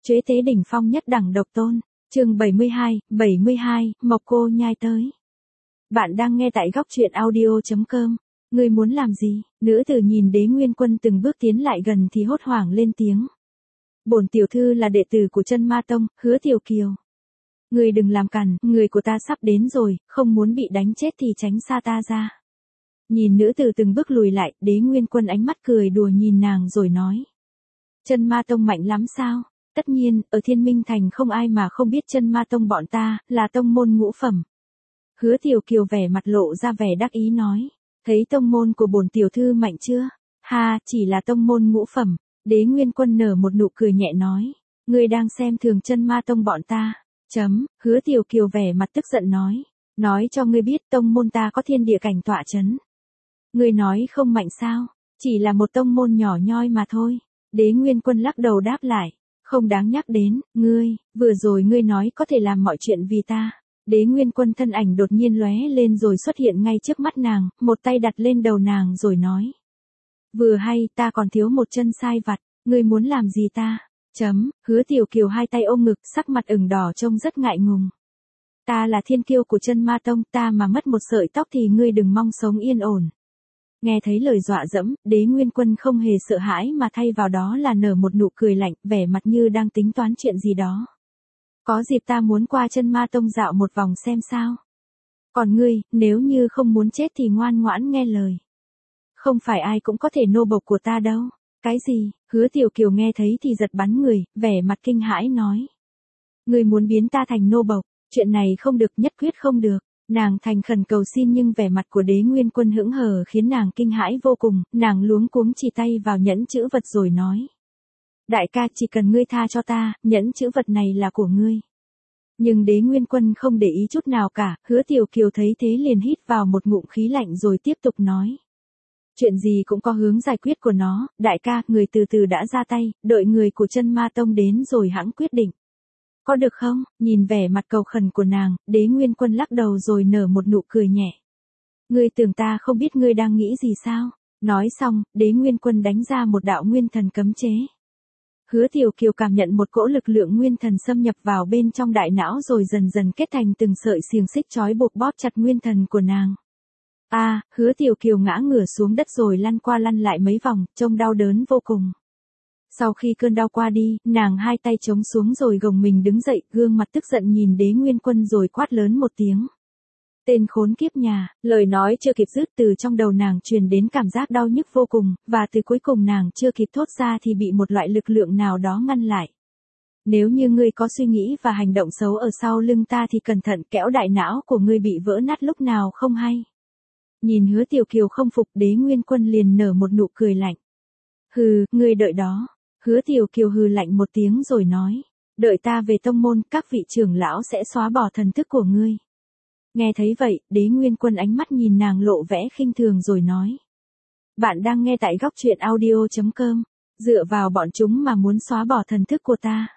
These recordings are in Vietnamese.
Chế tế đỉnh phong nhất đẳng độc tôn. Chương 72, Mộc cô nhai tới. Bạn đang nghe tại góc truyện audio.com. Ngươi muốn làm gì? Nữ tử nhìn Đế Nguyên Quân từng bước tiến lại gần thì hốt hoảng lên tiếng. Bổn tiểu thư là đệ tử của Chân Ma Tông, Hứa Tiểu Kiều. Ngươi đừng làm cản, người của ta sắp đến rồi, không muốn bị đánh chết thì tránh xa ta ra. Nhìn nữ tử từng bước lùi lại, Đế Nguyên Quân ánh mắt cười đùa nhìn nàng rồi nói. Chân Ma Tông mạnh lắm sao? Tất nhiên, ở Thiên Minh Thành không ai mà không biết Chân Ma Tông bọn ta, là tông môn ngũ phẩm. Hứa Tiểu Kiều vẻ mặt lộ ra vẻ đắc ý nói. Thấy tông môn của bổn tiểu thư mạnh chưa? Ha, chỉ là tông môn ngũ phẩm. Đế Nguyên Quân nở một nụ cười nhẹ nói. Ngươi đang xem thường Chân Ma Tông bọn ta. Hứa Tiểu Kiều vẻ mặt tức giận nói. Nói cho ngươi biết tông môn ta có thiên địa cảnh tọa chấn. Ngươi nói không mạnh sao? Chỉ là một tông môn nhỏ nhoi mà thôi. Đế Nguyên Quân lắc đầu đáp lại. Không đáng nhắc đến, vừa rồi ngươi nói có thể làm mọi chuyện vì ta. Đế Nguyên Quân thân ảnh đột nhiên lóe lên rồi xuất hiện ngay trước mắt nàng, một tay đặt lên đầu nàng rồi nói. Vừa hay, ta còn thiếu một chân sai vặt, ngươi muốn làm gì ta? Hứa Tiểu Kiều hai tay ôm ngực, sắc mặt ửng đỏ trông rất ngại ngùng. Ta là thiên kiêu của Chân Ma Tông, ta mà mất một sợi tóc thì ngươi đừng mong sống yên ổn. Nghe thấy lời dọa dẫm, Đế Nguyên Quân không hề sợ hãi mà thay vào đó là nở một nụ cười lạnh, vẻ mặt như đang tính toán chuyện gì đó. Có dịp ta muốn qua Chân Ma Tông dạo một vòng xem sao. Còn ngươi, nếu như không muốn chết thì ngoan ngoãn nghe lời. Không phải ai cũng có thể nô bộc của ta đâu. Cái gì? Hứa Tiểu Kiều nghe thấy thì giật bắn người, vẻ mặt kinh hãi nói. Ngươi muốn biến ta thành nô bộc, chuyện này không được, nhất quyết không được. Nàng thành khẩn cầu xin nhưng vẻ mặt của Đế Nguyên Quân hững hờ khiến nàng kinh hãi vô cùng, nàng luống cuống chỉ tay vào nhẫn chữ vật rồi nói. Đại ca, chỉ cần ngươi tha cho ta, nhẫn chữ vật này là của ngươi. Nhưng Đế Nguyên Quân không để ý chút nào cả, Hứa Tiểu Kiều thấy thế liền hít vào một ngụm khí lạnh rồi tiếp tục nói. Chuyện gì cũng có hướng giải quyết của nó, đại ca, người từ từ đã ra tay, đợi người của Chân Ma Tông đến rồi hãng quyết định. Có được không? Nhìn vẻ mặt cầu khẩn của nàng, Đế Nguyên Quân lắc đầu rồi nở một nụ cười nhẹ. Ngươi tưởng ta không biết ngươi đang nghĩ gì sao? Nói xong, Đế Nguyên Quân đánh ra một đạo nguyên thần cấm chế. Hứa Tiểu Kiều cảm nhận một cỗ lực lượng nguyên thần xâm nhập vào bên trong đại não rồi dần dần kết thành từng sợi xiềng xích trói buộc bóp chặt nguyên thần của nàng. Hứa Tiểu Kiều ngã ngửa xuống đất rồi lăn qua lăn lại mấy vòng, trông đau đớn vô cùng. Sau khi cơn đau qua đi, nàng hai tay chống xuống rồi gồng mình đứng dậy, gương mặt tức giận nhìn Đế Nguyên Quân rồi quát lớn một tiếng. Tên khốn kiếp nhà, lời nói chưa kịp dứt từ trong đầu nàng truyền đến cảm giác đau nhức vô cùng, và từ cuối cùng nàng chưa kịp thốt ra thì bị một loại lực lượng nào đó ngăn lại. Nếu như ngươi có suy nghĩ và hành động xấu ở sau lưng ta thì cẩn thận, kẽo đại não của ngươi bị vỡ nát lúc nào không hay. Nhìn Hứa Tiểu Kiều không phục, Đế Nguyên Quân liền nở một nụ cười lạnh. Hừ, ngươi đợi đó. Hứa Tiểu Kiều hừ lạnh một tiếng rồi nói. Đợi ta về tông môn, các vị trưởng lão sẽ xóa bỏ thần thức của ngươi. Nghe thấy vậy, Đế Nguyên Quân ánh mắt nhìn nàng lộ vẻ khinh thường rồi nói. Bạn đang nghe tại góc truyện audio.com. Dựa vào bọn chúng mà muốn xóa bỏ thần thức của ta.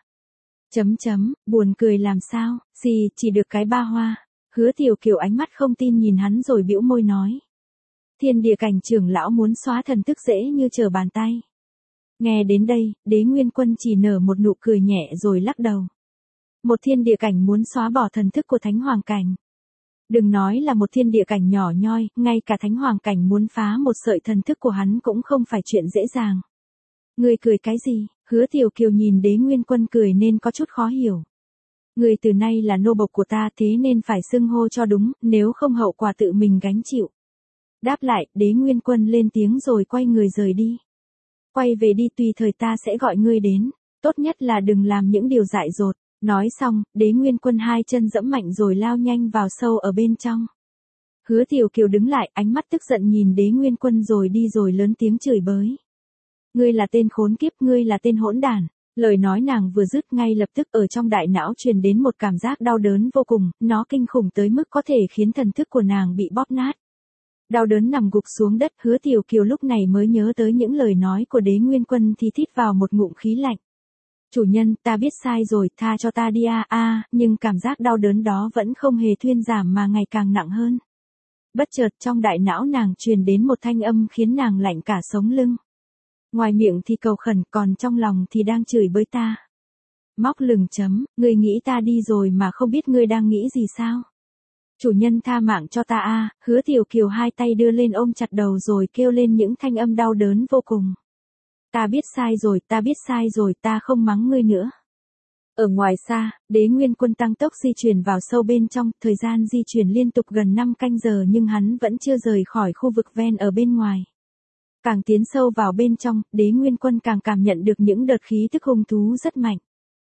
Buồn cười làm sao, chỉ được cái ba hoa. Hứa Tiểu Kiều ánh mắt không tin nhìn hắn rồi bĩu môi nói. Thiên địa cảnh trưởng lão muốn xóa thần thức dễ như trở bàn tay. Nghe đến đây, Đế Nguyên Quân chỉ nở một nụ cười nhẹ rồi lắc đầu. Một thiên địa cảnh muốn xóa bỏ thần thức của Thánh Hoàng Cảnh. Đừng nói là một thiên địa cảnh nhỏ nhoi, ngay cả Thánh Hoàng Cảnh muốn phá một sợi thần thức của hắn cũng không phải chuyện dễ dàng. Ngươi cười cái gì? Hứa Tiểu Kiều nhìn Đế Nguyên Quân cười nên có chút khó hiểu. Ngươi từ nay là nô bộc của ta thế nên phải xưng hô cho đúng, nếu không hậu quả tự mình gánh chịu. Đáp lại, Đế Nguyên Quân lên tiếng rồi quay người rời đi. Quay về đi, tùy thời ta sẽ gọi ngươi đến, tốt nhất là đừng làm những điều dại dột. Nói xong, Đế Nguyên Quân hai chân giẫm mạnh rồi lao nhanh vào sâu ở bên trong. Hứa Tiểu Kiều đứng lại, ánh mắt tức giận nhìn Đế Nguyên Quân rồi đi rồi lớn tiếng chửi bới. Ngươi là tên khốn kiếp, ngươi là tên hỗn đản. Lời nói nàng vừa dứt ngay lập tức ở trong đại não truyền đến một cảm giác đau đớn vô cùng, nó kinh khủng tới mức có thể khiến thần thức của nàng bị bóp nát. Đau đớn nằm gục xuống đất, Hứa Tiểu Kiều lúc này mới nhớ tới những lời nói của Đế Nguyên Quân thì thít vào một ngụm khí lạnh. Chủ nhân, ta biết sai rồi, tha cho ta đi nhưng cảm giác đau đớn đó vẫn không hề thuyên giảm mà ngày càng nặng hơn. Bất chợt trong đại não nàng truyền đến một thanh âm khiến nàng lạnh cả sống lưng. Ngoài miệng thì cầu khẩn, còn trong lòng thì đang chửi bới ta. Móc lừng chấm, ngươi nghĩ ta đi rồi mà không biết ngươi đang nghĩ gì sao? Chủ nhân tha mạng cho ta a. Hứa Tiểu Kiều hai tay đưa lên ôm chặt đầu rồi kêu lên những thanh âm đau đớn vô cùng. Ta biết sai rồi, ta không mắng ngươi nữa. Ở ngoài xa, Đế Nguyên Quân tăng tốc di chuyển vào sâu bên trong, thời gian di chuyển liên tục gần 5 canh giờ nhưng hắn vẫn chưa rời khỏi khu vực ven ở bên ngoài. Càng tiến sâu vào bên trong, Đế Nguyên Quân càng cảm nhận được những đợt khí tức hung thú rất mạnh.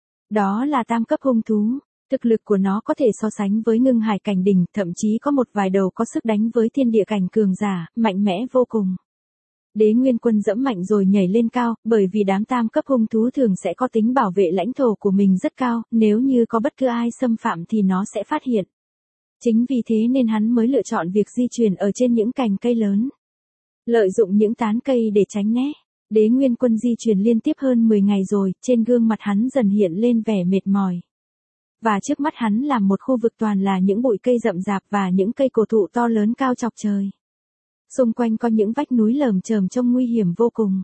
Đó là tam cấp hung thú, thực lực của nó có thể so sánh với Ngưng Hải cảnh đỉnh, thậm chí có một vài đầu có sức đánh với thiên địa cảnh cường giả, mạnh mẽ vô cùng. Đế Nguyên Quân dẫm mạnh rồi nhảy lên cao, bởi vì đám tam cấp hung thú thường sẽ có tính bảo vệ lãnh thổ của mình rất cao, nếu như có bất cứ ai xâm phạm thì nó sẽ phát hiện. Chính vì thế nên hắn mới lựa chọn việc di chuyển ở trên những cành cây lớn. Lợi dụng những tán cây để tránh né. Đế Nguyên Quân di chuyển liên tiếp hơn 10 ngày rồi, trên gương mặt hắn dần hiện lên vẻ mệt mỏi. Và trước mắt hắn là một khu vực toàn là những bụi cây rậm rạp và những cây cổ thụ to lớn cao chọc trời. Xung quanh có những vách núi lởm chởm trông nguy hiểm vô cùng.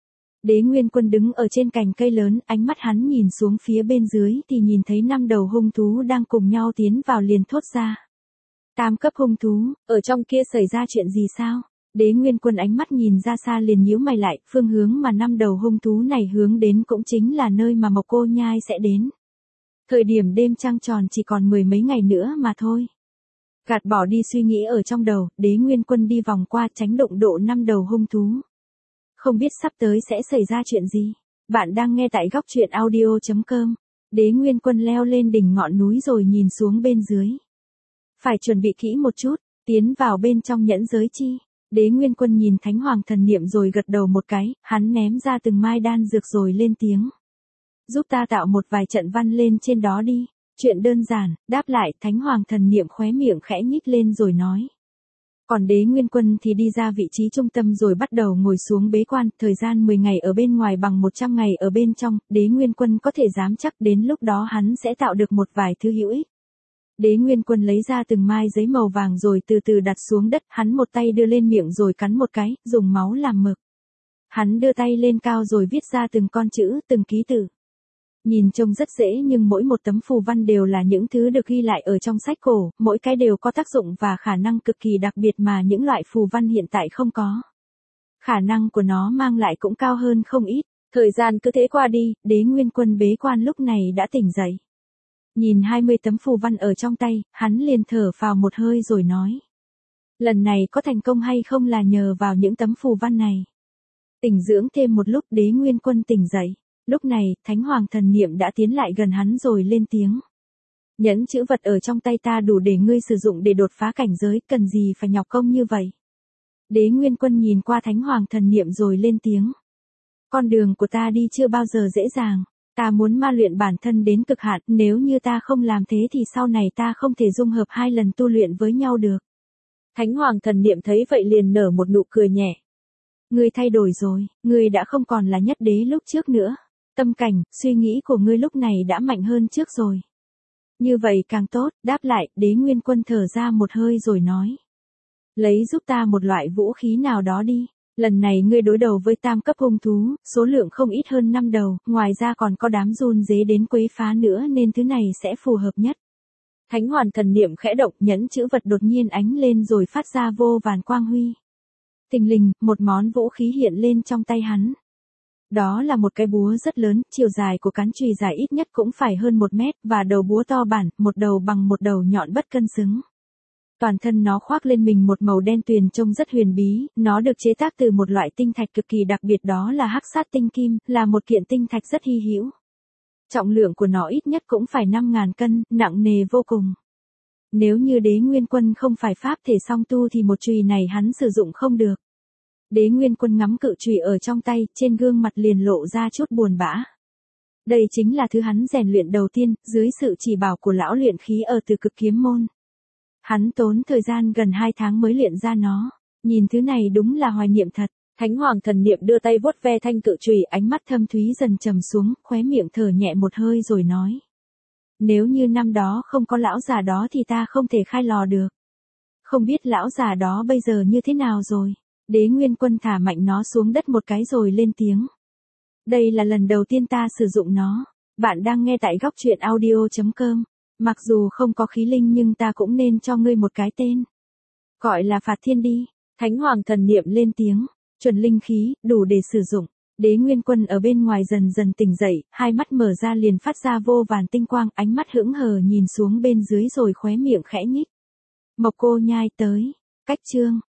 Đế Nguyên Quân đứng ở trên cành cây lớn, ánh mắt hắn nhìn xuống phía bên dưới thì nhìn thấy 5 đầu hung thú đang cùng nhau tiến vào liền thốt ra. Tam cấp hung thú, ở trong kia xảy ra chuyện gì sao? Đế Nguyên Quân ánh mắt nhìn ra xa liền nhíu mày lại, phương hướng mà 5 đầu hung thú này hướng đến cũng chính là nơi mà Mộc Cô Nhai sẽ đến. Thời điểm đêm trăng tròn chỉ còn 10 mấy ngày nữa mà thôi. Gạt bỏ đi suy nghĩ ở trong đầu, Đế Nguyên Quân đi vòng qua tránh đụng độ 5 đầu hung thú. Không biết sắp tới sẽ xảy ra chuyện gì. Bạn đang nghe tại góc truyện audio.com. Đế Nguyên Quân leo lên đỉnh ngọn núi rồi nhìn xuống bên dưới. Phải chuẩn bị kỹ một chút, tiến vào bên trong nhẫn giới chi. Đế Nguyên Quân nhìn Thánh Hoàng thần niệm rồi gật đầu một cái, hắn ném ra từng mai đan dược rồi lên tiếng. Giúp ta tạo một vài trận văn lên trên đó đi. Chuyện đơn giản, đáp lại, Thánh Hoàng thần niệm khóe miệng khẽ nhích lên rồi nói. Còn Đế Nguyên Quân thì đi ra vị trí trung tâm rồi bắt đầu ngồi xuống bế quan, thời gian 10 ngày ở bên ngoài bằng 100 ngày ở bên trong, Đế Nguyên Quân có thể dám chắc đến lúc đó hắn sẽ tạo được một vài thứ hữu ích. Đế Nguyên Quân lấy ra từng mai giấy màu vàng rồi từ từ đặt xuống đất, hắn một tay đưa lên miệng rồi cắn một cái, dùng máu làm mực. Hắn đưa tay lên cao rồi viết ra từng con chữ, từng ký tự. Nhìn trông rất dễ nhưng mỗi một tấm phù văn đều là những thứ được ghi lại ở trong sách cổ, mỗi cái đều có tác dụng và khả năng cực kỳ đặc biệt mà những loại phù văn hiện tại không có. Khả năng của nó mang lại cũng cao hơn không ít. Thời gian cứ thế qua đi, Đế Nguyên Quân bế quan lúc này đã tỉnh dậy. Nhìn 20 tấm phù văn ở trong tay, hắn liền thở phào một hơi rồi nói. Lần này có thành công hay không là nhờ vào những tấm phù văn này. Tỉnh dưỡng thêm một lúc Đế Nguyên Quân tỉnh dậy. Lúc này, Thánh Hoàng thần niệm đã tiến lại gần hắn rồi lên tiếng. Nhẫn chữ vật ở trong tay ta đủ để ngươi sử dụng để đột phá cảnh giới, cần gì phải nhọc công như vậy. Đế Nguyên Quân nhìn qua Thánh Hoàng thần niệm rồi lên tiếng. Con đường của ta đi chưa bao giờ dễ dàng, ta muốn ma luyện bản thân đến cực hạn, nếu như ta không làm thế thì sau này ta không thể dung hợp 2 lần tu luyện với nhau được. Thánh Hoàng thần niệm thấy vậy liền nở một nụ cười nhẹ. Ngươi thay đổi rồi, ngươi đã không còn là nhất đế lúc trước nữa. Tâm cảnh, suy nghĩ của ngươi lúc này đã mạnh hơn trước rồi. Như vậy càng tốt, đáp lại, Đế Nguyên Quân thở ra một hơi rồi nói. Lấy giúp ta một loại vũ khí nào đó đi. Lần này ngươi đối đầu với tam cấp hung thú, số lượng không ít hơn 5 đầu, ngoài ra còn có đám run dế đến quấy phá nữa nên thứ này sẽ phù hợp nhất. Thánh Hoàn thần niệm khẽ động, nhẫn chữ vật đột nhiên ánh lên rồi phát ra vô vàn quang huy. Thình lình, một món vũ khí hiện lên trong tay hắn. Đó là một cái búa rất lớn, chiều dài của cán chùy dài ít nhất cũng phải hơn 1 mét, và đầu búa to bản, một đầu bằng một đầu nhọn bất cân xứng. Toàn thân nó khoác lên mình một màu đen tuyền trông rất huyền bí, nó được chế tác từ một loại tinh thạch cực kỳ đặc biệt đó là hắc sát tinh kim, là một kiện tinh thạch rất hy hữu. Trọng lượng của nó ít nhất cũng phải 5.000 cân, nặng nề vô cùng. Nếu như Đế Nguyên Quân không phải pháp thể song tu thì một chùy này hắn sử dụng không được. Đế Nguyên Quân ngắm cự chùy ở trong tay, trên gương mặt liền lộ ra chút buồn bã. Đây chính là thứ hắn rèn luyện đầu tiên, dưới sự chỉ bảo của lão luyện khí ở Từ Cực Kiếm Môn. Hắn tốn thời gian gần 2 tháng mới luyện ra nó, nhìn thứ này đúng là hoài niệm thật. Thánh Hoàng thần niệm đưa tay vuốt ve thanh cự chùy, ánh mắt thâm thúy dần trầm xuống, khóe miệng thở nhẹ một hơi rồi nói. Nếu như năm đó không có lão già đó thì ta không thể khai lò được. Không biết lão già đó bây giờ như thế nào rồi. Đế Nguyên Quân thả mạnh nó xuống đất một cái rồi lên tiếng. Đây là lần đầu tiên ta sử dụng nó. Bạn đang nghe tại góc truyện audio.com. Mặc dù không có khí linh nhưng ta cũng nên cho ngươi một cái tên. Gọi là Phạt Thiên đi. Thánh Hoàng thần niệm lên tiếng. Chuẩn linh khí, đủ để sử dụng. Đế Nguyên Quân ở bên ngoài dần dần tỉnh dậy, hai mắt mở ra liền phát ra vô vàn tinh quang, ánh mắt hững hờ nhìn xuống bên dưới rồi khóe miệng khẽ nhích. Mộc Cô Nhai tới. Cách chương.